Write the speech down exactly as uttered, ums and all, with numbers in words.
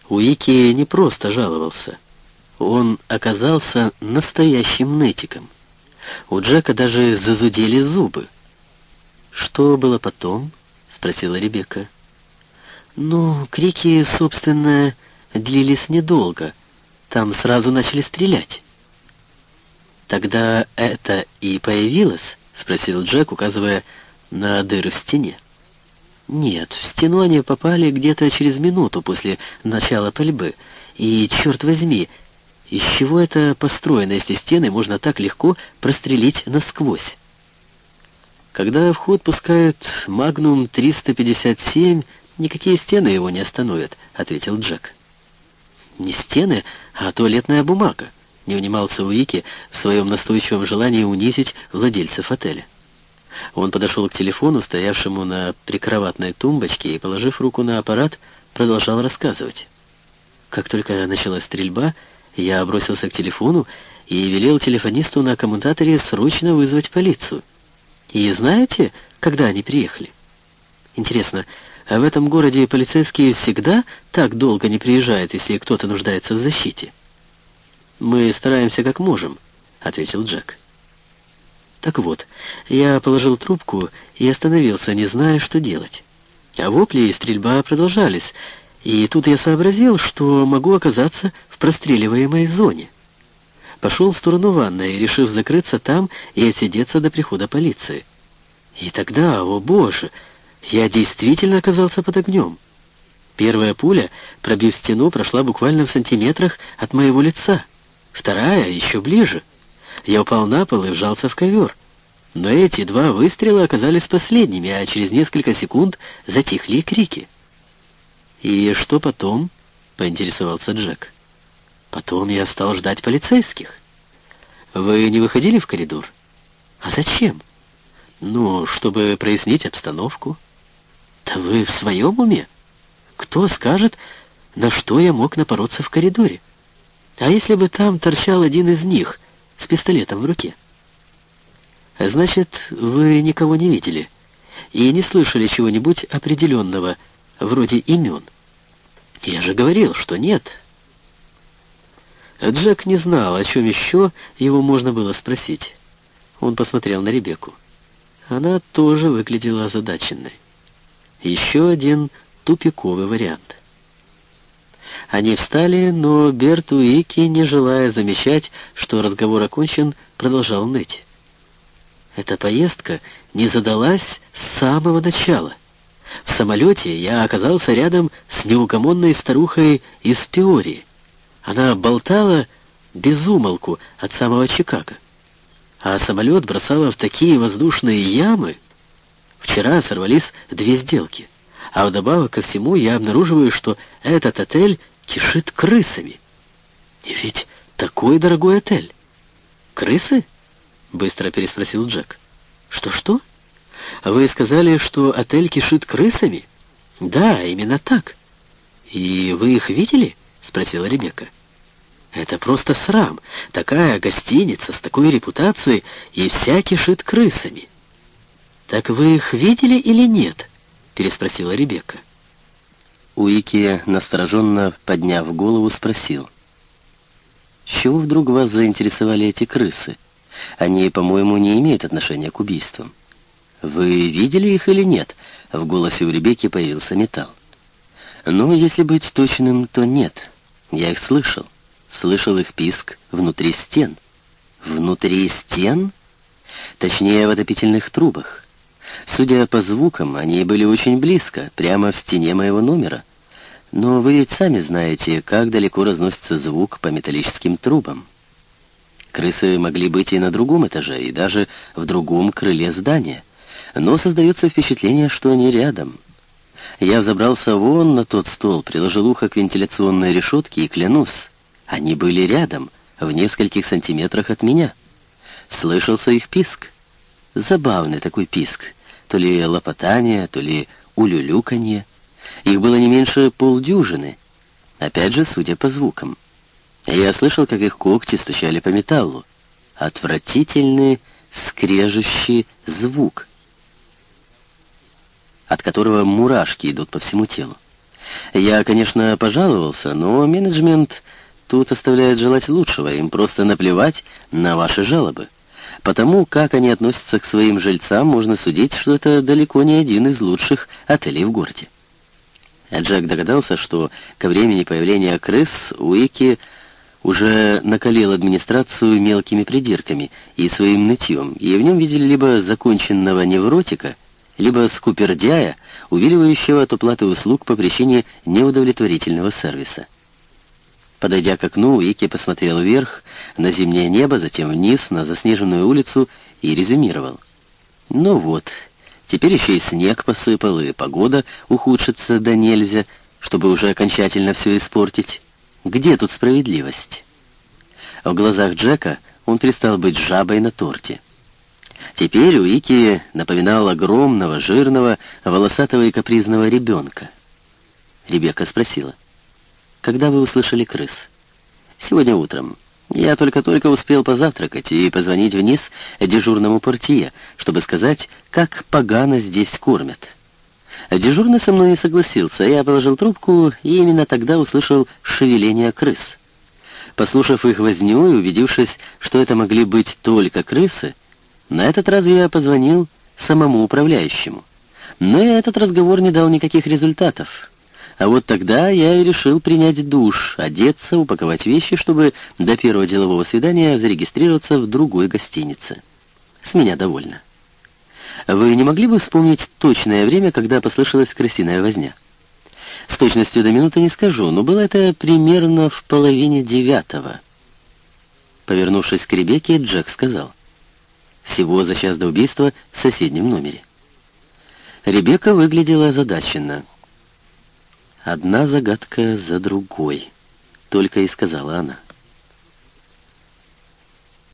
Уики не просто жаловался. Он оказался настоящим нытиком. У Джека даже зазудели зубы. «Что было потом?» — спросила Ребекка. «Ну, крики, собственно, длились недолго. Там сразу начали стрелять». «Тогда это и появилось?» — спросил Джек, указывая на дыры в стене. «Нет, в стену они попали где-то через минуту после начала пальбы. И, черт возьми, из чего это построено, если стены можно так легко прострелить насквозь?» «Когда в ход пускают Магнум триста пятьдесят семь, никакие стены его не остановят», — ответил Джек. «Не стены, а туалетная бумага», — не унимался Уики в своем настойчивом желании унизить владельцев отеля. Он подошел к телефону, стоявшему на прикроватной тумбочке, и, положив руку на аппарат, продолжал рассказывать. «Как только началась стрельба, я бросился к телефону и велел телефонисту на коммутаторе срочно вызвать полицию. И знаете, когда они приехали? Интересно, а в этом городе полицейские всегда так долго не приезжают, если кто-то нуждается в защите?» «Мы стараемся как можем», — ответил Джек. «Так вот, я положил трубку и остановился, не зная, что делать. А вопли и стрельба продолжались, и тут я сообразил, что могу оказаться в простреливаемой зоне. Пошел в сторону ванной, решив закрыться там и отсидеться до прихода полиции. И тогда, о боже, я действительно оказался под огнем. Первая пуля, пробив стену, прошла буквально в сантиметрах от моего лица. Вторая еще ближе. Я упал на пол и вжался в ковер. Но эти два выстрела оказались последними, а через несколько секунд затихли крики». «И что потом?» — поинтересовался Джек. «Потом я стал ждать полицейских». «Вы не выходили в коридор?» «А зачем?» «Ну, чтобы прояснить обстановку». «Да вы в своем уме? Кто скажет, на что я мог напороться в коридоре? А если бы там торчал один из них с пистолетом в руке?» «Значит, вы никого не видели и не слышали чего-нибудь определенного, вроде имен?» «Я же говорил, что нет». Джек не знал, о чем еще его можно было спросить. Он посмотрел на Ребекку. Она тоже выглядела озадаченной. Еще один тупиковый вариант. Они встали, но Берт Уики, не желая замечать, что разговор окончен, продолжал ныть. Эта поездка не задалась с самого начала. В самолете я оказался рядом с неугомонной старухой из Пиории. Она болтала без умолку от самого Чикаго. А самолет бросала в такие воздушные ямы. Вчера сорвались две сделки. А вдобавок ко всему я обнаруживаю, что этот отель кишит крысами. И ведь такой дорогой отель. «Крысы?» — быстро переспросил Джек. «Что-что? Вы сказали, что отель кишит крысами?» «Да, именно так». «И вы их видели?» — спросила Ребекка. «Это просто срам. Такая гостиница с такой репутацией, и вся кишит крысами». «Так вы их видели или нет?» — переспросила Ребекка. Уики, настороженно подняв голову, спросил: «С чего вдруг вас заинтересовали эти крысы? Они, по-моему, не имеют отношения к убийствам». «Вы видели их или нет?» — в голосе у Ребекки появился металл. «Ну, если быть точным, то нет. Я их слышал. Слышал их писк внутри стен». «Внутри стен?» «Точнее, в отопительных трубах. Судя по звукам, они были очень близко, прямо в стене моего номера. Но вы ведь сами знаете, как далеко разносится звук по металлическим трубам. Крысы могли быть и на другом этаже, и даже в другом крыле здания. Но создается впечатление, что они рядом. Я взобрался вон на тот стол, приложил ухо к вентиляционной решетке и клянусь, они были рядом, в нескольких сантиметрах от меня. Слышался их писк. Забавный такой писк. То ли лопотание, то ли улюлюканье. Их было не меньше полдюжины. Опять же, судя по звукам. Я слышал, как их когти стучали по металлу. Отвратительный, скрежещий звук, от которого мурашки идут по всему телу. Я, конечно, пожаловался, но менеджмент тут оставляет желать лучшего, им просто наплевать на ваши жалобы. Потому как они относятся к своим жильцам, можно судить, что это далеко не один из лучших отелей в городе. А Джек догадался, что ко времени появления крыс Уики уже накалил администрацию мелкими придирками и своим нытьем, и в нем видели либо законченного невротика, либо скупердяя, увиливающего от уплаты услуг по причине неудовлетворительного сервиса. Подойдя к окну, Уики посмотрел вверх, на зимнее небо, затем вниз, на заснеженную улицу и резюмировал. «Ну вот, теперь еще и снег посыпал, и погода ухудшится да нельзя, чтобы уже окончательно все испортить. Где тут справедливость?» В глазах Джека он перестал быть жабой на торте. Теперь Уики напоминал огромного, жирного, волосатого и капризного ребенка. Ребекка спросила: «Когда вы услышали крыс?» «Сегодня утром. Я только-только успел позавтракать и позвонить вниз дежурному портье, чтобы сказать, как погано здесь кормят». Дежурный со мной не согласился, я положил трубку и именно тогда услышал шевеление крыс. Послушав их возню и убедившись, что это могли быть только крысы, на этот раз я позвонил самому управляющему. Но и этот разговор не дал никаких результатов. А вот тогда я и решил принять душ, одеться, упаковать вещи, чтобы до первого делового свидания зарегистрироваться в другой гостинице. С меня довольно. Вы не могли бы вспомнить точное время, когда послышалась крысиная возня? С точностью до минуты не скажу, но было это примерно в половине девятого. Повернувшись к Ребекке, Джек сказал: «Всего за час до убийства в соседнем номере». Ребекка выглядела озадаченно. «Одна загадка за другой», — только и сказала она.